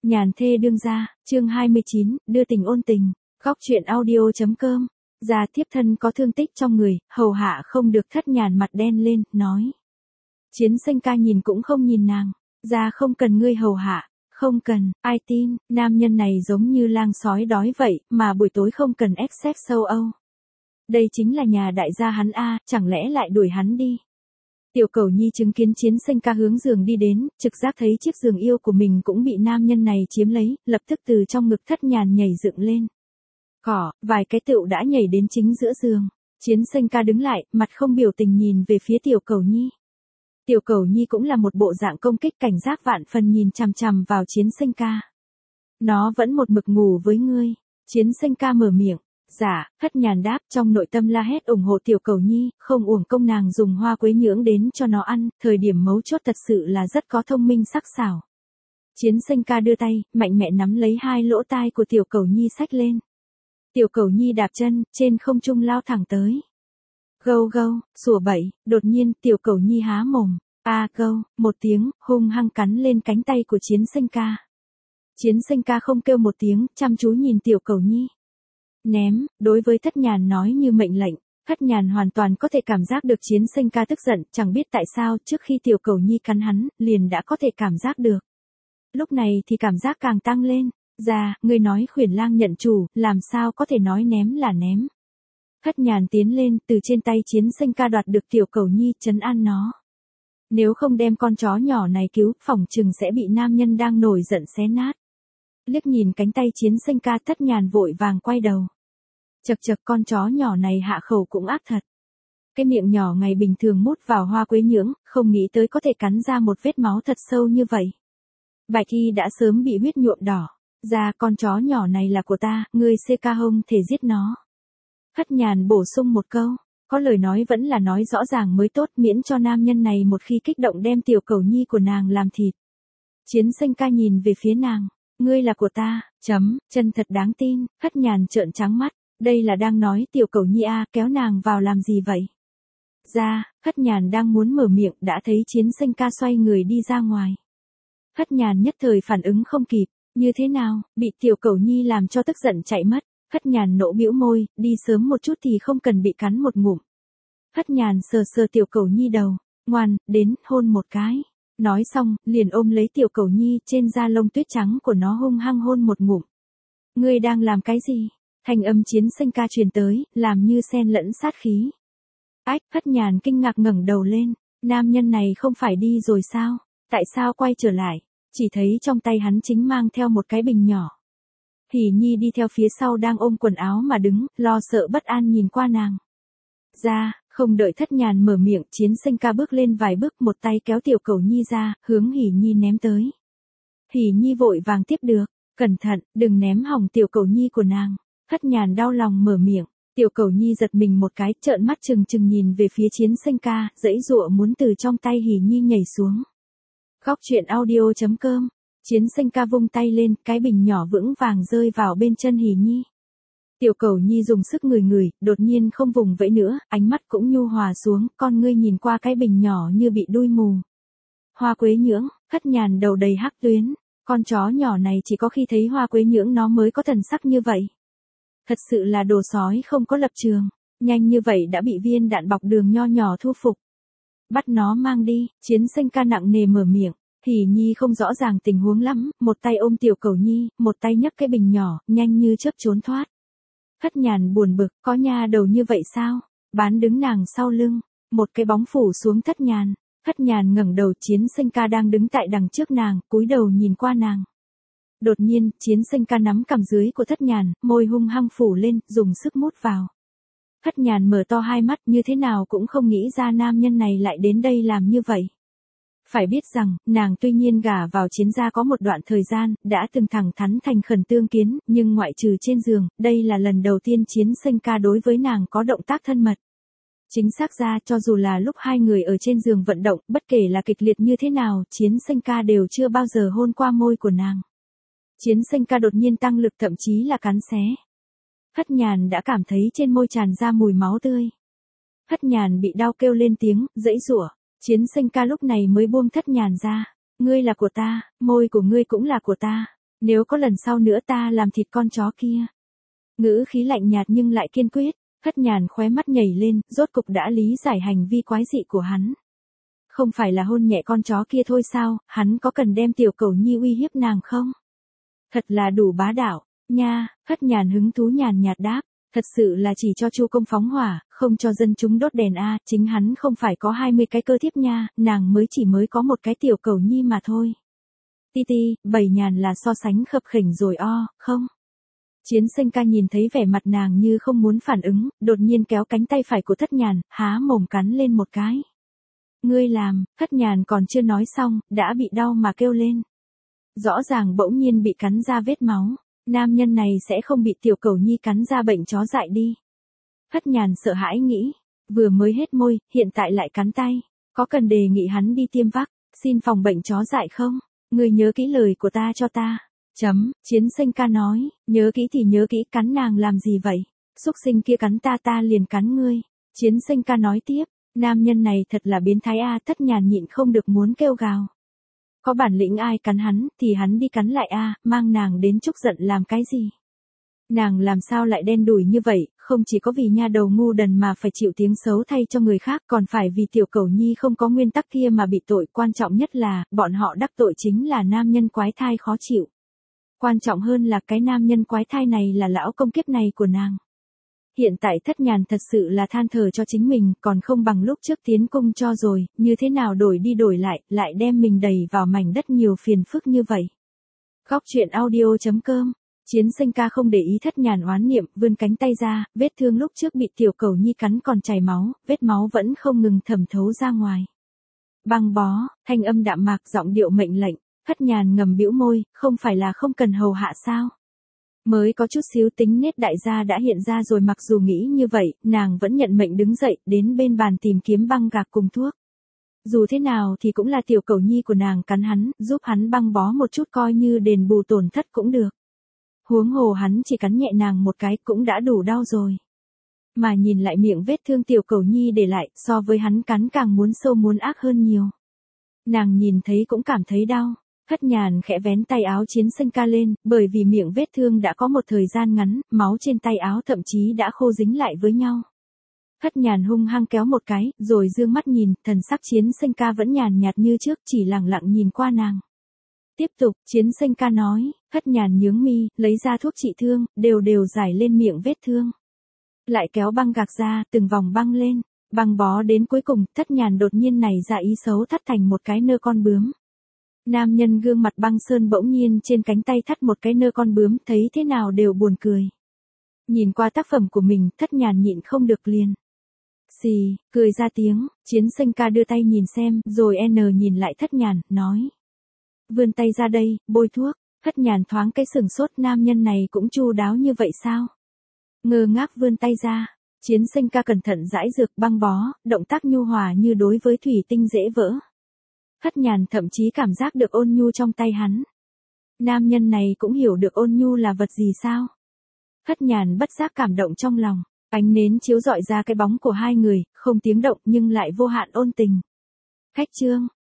Nhàn thê đương gia, chương 29, đưa tình ôn tình, góc truyện audio.com. Gia thiếp thân có thương tích trong người, hầu hạ không được. Thất Nhàn mặt đen lên, nói. Chiến Xanh ca nhìn cũng không nhìn nàng. Gia không cần ngươi hầu hạ. Không cần, ai tin, nam nhân này giống như lang sói đói vậy, mà buổi tối không cần xếp sâu Âu. Đây chính là nhà đại gia hắn a, chẳng lẽ lại đuổi hắn đi. Tiểu Cẩu Nhi chứng kiến Chiến Xanh ca hướng giường đi đến, trực giác thấy chiếc giường yêu của mình cũng bị nam nhân này chiếm lấy, lập tức từ trong ngực Thất Nhàn nhảy dựng lên. Vài cái tựu đã nhảy đến chính giữa giường. Chiến Xanh ca đứng lại, mặt không biểu tình nhìn về phía Tiểu Cẩu Nhi. Tiểu Cẩu Nhi cũng là một bộ dạng công kích cảnh giác vạn phần nhìn chằm chằm vào Chiến Xanh ca. Nó vẫn một mực ngủ với ngươi. Chiến Xanh ca mở miệng. Dạ, Thất Nhàn đáp, trong nội tâm la hét ủng hộ Tiểu Cẩu Nhi, không uổng công nàng dùng hoa quế nhưỡng đến cho nó ăn, thời điểm mấu chốt thật sự là rất có thông minh sắc sảo. Chiến Xanh ca đưa tay, mạnh mẽ nắm lấy hai lỗ tai của Tiểu Cẩu Nhi xách lên. Tiểu Cẩu Nhi đạp chân, trên không trung lao thẳng tới. Gâu gâu, sủa bậy, đột nhiên Tiểu Cẩu Nhi há mồm, gâu, một tiếng, hung hăng cắn lên cánh tay của Chiến Xanh ca. Chiến Xanh ca không kêu một tiếng, chăm chú nhìn Tiểu Cẩu Nhi. Ném, đối với Thất Nhàn nói như mệnh lệnh, Thất Nhàn hoàn toàn có thể cảm giác được Chiến Xanh ca tức giận, chẳng biết tại sao trước khi Tiểu Cẩu Nhi cắn hắn, liền đã có thể cảm giác được. Lúc này thì cảm giác càng tăng lên, ngươi nói khuyển lang nhận chủ, làm sao có thể nói ném là ném. Thất Nhàn tiến lên, từ trên tay Chiến Xanh ca đoạt được Tiểu Cẩu Nhi, trấn an nó. Nếu không đem con chó nhỏ này cứu, phỏng chừng sẽ bị nam nhân đang nổi giận xé nát. Liếc nhìn cánh tay Chiến Xanh ca, Thất Nhàn vội vàng quay đầu. Chật con chó nhỏ này hạ khẩu cũng ác thật. Cái miệng nhỏ ngày bình thường mút vào hoa quế nhưỡng, không nghĩ tới có thể cắn ra một vết máu thật sâu như vậy. Bạch y đã sớm bị huyết nhuộm đỏ. Con chó nhỏ này là của ta, ngươi CK không thể giết nó. Thất Nhàn bổ sung một câu, có lời nói vẫn là nói rõ ràng mới tốt, miễn cho nam nhân này một khi kích động đem Tiểu Cẩu Nhi của nàng làm thịt. Chiến Xanh ca nhìn về phía nàng, ngươi là của ta, chân thật đáng tin. Thất Nhàn trợn trắng mắt, đây là đang nói Tiểu Cẩu Nhi kéo nàng vào làm gì vậy? Thất Nhàn đang muốn mở miệng đã thấy Chiến Xanh ca xoay người đi ra ngoài. Thất Nhàn nhất thời phản ứng không kịp, như thế nào, bị Tiểu Cẩu Nhi làm cho tức giận chạy mất. Thất Nhàn nỗ bĩu môi, đi sớm một chút thì không cần bị cắn một ngụm. Thất Nhàn sờ Tiểu Cẩu Nhi đầu, ngoan, đến, hôn một cái. Nói xong, liền ôm lấy Tiểu Cẩu Nhi, trên da lông tuyết trắng của nó hung hăng hôn một ngụm. Ngươi đang làm cái gì? Thanh âm Chiến Xanh ca truyền tới, làm như xen lẫn sát khí. Thất Nhàn kinh ngạc ngẩng đầu lên, nam nhân này không phải đi rồi sao? Tại sao quay trở lại? Chỉ thấy trong tay hắn chính mang theo một cái bình nhỏ. Hỉ Nhi đi theo phía sau đang ôm quần áo mà đứng, lo sợ bất an nhìn qua nàng. Không đợi Thất Nhàn mở miệng, Chiến Xanh ca bước lên vài bước, một tay kéo Tiểu Cẩu Nhi ra, hướng Hỉ Nhi ném tới. Hỉ Nhi vội vàng tiếp được, cẩn thận, đừng ném hỏng Tiểu Cẩu Nhi của nàng. Thất Nhàn đau lòng mở miệng, Tiểu Cẩu Nhi giật mình một cái, trợn mắt trừng trừng nhìn về phía Chiến Xanh ca, giãy giụa muốn từ trong tay Hỉ Nhi nhảy xuống. Góc truyện audio.com. Chiến Xanh ca vung tay lên, cái bình nhỏ vững vàng rơi vào bên chân Hỉ Nhi. Tiểu Cẩu Nhi dùng sức ngửi, đột nhiên không vùng vẫy nữa, ánh mắt cũng nhu hòa xuống, con ngươi nhìn qua cái bình nhỏ như bị đuôi mù. Hoa quế nhưỡng, Thất Nhàn đầu đầy hắc tuyến, con chó nhỏ này chỉ có khi thấy hoa quế nhưỡng nó mới có thần sắc như vậy. Thật sự là đồ sói không có lập trường, nhanh như vậy đã bị viên đạn bọc đường nho nhỏ thu phục. Bắt nó mang đi, Chiến Xanh ca nặng nề mở miệng. Hỉ Nhi không rõ ràng tình huống lắm, một tay ôm Tiểu Cẩu Nhi, một tay nhấc cái bình nhỏ, nhanh như chớp trốn thoát. Thất Nhàn buồn bực, có nha đầu như vậy sao? Bán đứng nàng sau lưng, một cái bóng phủ xuống Thất Nhàn. Thất Nhàn ngẩng đầu, Chiến Xanh ca đang đứng tại đằng trước nàng, cúi đầu nhìn qua nàng. Đột nhiên, Chiến Xanh ca nắm cằm dưới của Thất Nhàn, môi hung hăng phủ lên, dùng sức mút vào. Thất Nhàn mở to hai mắt, như thế nào cũng không nghĩ ra nam nhân này lại đến đây làm như vậy. Phải biết rằng, nàng tuy nhiên gả vào Chiến gia có một đoạn thời gian, đã từng thẳng thắn thành khẩn tương kiến, nhưng ngoại trừ trên giường, đây là lần đầu tiên Chiến Xanh ca đối với nàng có động tác thân mật. Chính xác ra, cho dù là lúc hai người ở trên giường vận động, bất kể là kịch liệt như thế nào, Chiến Xanh ca đều chưa bao giờ hôn qua môi của nàng. Chiến Xanh ca đột nhiên tăng lực, thậm chí là cắn xé. Thất Nhàn đã cảm thấy trên môi tràn ra mùi máu tươi. Thất Nhàn bị đau kêu lên tiếng, giãy giụa. Chiến Xanh ca lúc này mới buông Thất Nhàn ra. Ngươi là của ta, môi của ngươi cũng là của ta. Nếu có lần sau nữa ta làm thịt con chó kia. Ngữ khí lạnh nhạt nhưng lại kiên quyết, Thất Nhàn khóe mắt nhảy lên, rốt cục đã lý giải hành vi quái dị của hắn. Không phải là hôn nhẹ con chó kia thôi sao, hắn có cần đem tiểu cẩu nhi uy hiếp nàng không? Thật là đủ bá đạo, nha, Thất Nhàn hứng thú nhàn nhạt đáp, thật sự là chỉ cho Chu công phóng hỏa, không cho dân chúng đốt đèn a, chính hắn không phải có 20 cái cơ thiếp nha, nàng mới có một cái tiểu cẩu nhi mà thôi. Ti ti, 7 nhàn là so sánh khập khểnh rồi không? Chiến Sinh ca nhìn thấy vẻ mặt nàng như không muốn phản ứng, đột nhiên kéo cánh tay phải của Thất Nhàn, há mồm cắn lên một cái. Ngươi làm, Thất Nhàn còn chưa nói xong, đã bị đau mà kêu lên. Rõ ràng bỗng nhiên bị cắn ra vết máu, nam nhân này sẽ không bị tiểu cẩu nhi cắn ra bệnh chó dại đi. Thất Nhàn sợ hãi nghĩ, vừa mới hết môi, hiện tại lại cắn tay, có cần đề nghị hắn đi tiêm xin phòng bệnh chó dại không? Ngươi nhớ kỹ lời của ta cho ta. Chiến Sinh ca nói, nhớ kỹ thì nhớ kỹ, cắn nàng làm gì vậy? Xúc sinh kia cắn ta liền cắn ngươi. Chiến Sinh ca nói tiếp, nam nhân này thật là biến thái a, Thất Nhàn nhịn không được muốn kêu gào. Có bản lĩnh ai cắn hắn, thì hắn đi cắn lại a, mang nàng đến chúc giận làm cái gì? Nàng làm sao lại đen đủi như vậy, không chỉ có vì nha đầu ngu đần mà phải chịu tiếng xấu thay cho người khác, còn phải vì tiểu cẩu nhi không có nguyên tắc kia mà bị tội, quan trọng nhất là, bọn họ đắc tội chính là nam nhân quái thai khó chịu. Quan trọng hơn là cái nam nhân quái thai này là lão công kiếp này của nàng. Hiện tại Thất Nhàn thật sự là than thở cho chính mình, còn không bằng lúc trước tiến cung cho rồi, như thế nào đổi đi đổi lại đem mình đẩy vào mảnh đất nhiều phiền phức như vậy. Góc truyện audio.com. Chiến Sinh ca không để ý Thất Nhàn oán niệm, vươn cánh tay ra, vết thương lúc trước bị tiểu cẩu nhi cắn còn chảy máu, vết máu vẫn không ngừng thẩm thấu ra ngoài. Băng bó, thanh âm đạm mạc, giọng điệu mệnh lệnh. Thất Nhàn ngầm bĩu môi, không phải là không cần hầu hạ sao? Mới có chút xíu tính nết đại gia đã hiện ra rồi, mặc dù nghĩ như vậy, nàng vẫn nhận mệnh đứng dậy, đến bên bàn tìm kiếm băng gạc cùng thuốc. Dù thế nào thì cũng là tiểu cẩu nhi của nàng cắn hắn, giúp hắn băng bó một chút coi như đền bù tổn thất cũng được. Huống hồ hắn chỉ cắn nhẹ nàng một cái cũng đã đủ đau rồi. Mà nhìn lại miệng vết thương tiểu cẩu nhi để lại, so với hắn cắn càng muốn sâu muốn ác hơn nhiều. Nàng nhìn thấy cũng cảm thấy đau. Thất Nhàn khẽ vén tay áo Chiến Sinh ca lên, bởi vì miệng vết thương đã có một thời gian ngắn, máu trên tay áo thậm chí đã khô dính lại với nhau. Thất Nhàn hung hăng kéo một cái, rồi dương mắt nhìn, thần sắc Chiến Sinh ca vẫn nhàn nhạt như trước, chỉ lặng lặng nhìn qua nàng. Tiếp tục, Chiến Sinh ca nói, Thất Nhàn nhướng mi, lấy ra thuốc trị thương, đều rải lên miệng vết thương. Lại kéo băng gạc ra, từng vòng băng lên, băng bó đến cuối cùng, Thất Nhàn đột nhiên nảy ra ý xấu thắt thành một cái nơ con bướm. Nam nhân gương mặt băng sơn bỗng nhiên trên cánh tay thắt một cái nơ con bướm, thấy thế nào đều buồn cười. Nhìn qua tác phẩm của mình, Thất Nhàn nhịn không được liền. Xì, cười ra tiếng, Chiến Sinh ca đưa tay nhìn xem, rồi nhìn lại Thất Nhàn, nói. Vươn tay ra đây, bôi thuốc. Thất Nhàn thoáng cái sừng sốt, nam nhân này cũng chu đáo như vậy sao? Ngơ ngác vươn tay ra, Chiến Sinh ca cẩn thận rải dược băng bó, động tác nhu hòa như đối với thủy tinh dễ vỡ. Thất Nhàn thậm chí cảm giác được ôn nhu trong tay hắn. Nam nhân này cũng hiểu được ôn nhu là vật gì sao? Thất Nhàn bất giác cảm động trong lòng, ánh nến chiếu rọi ra cái bóng của hai người, không tiếng động nhưng lại vô hạn ôn tình. Khách chương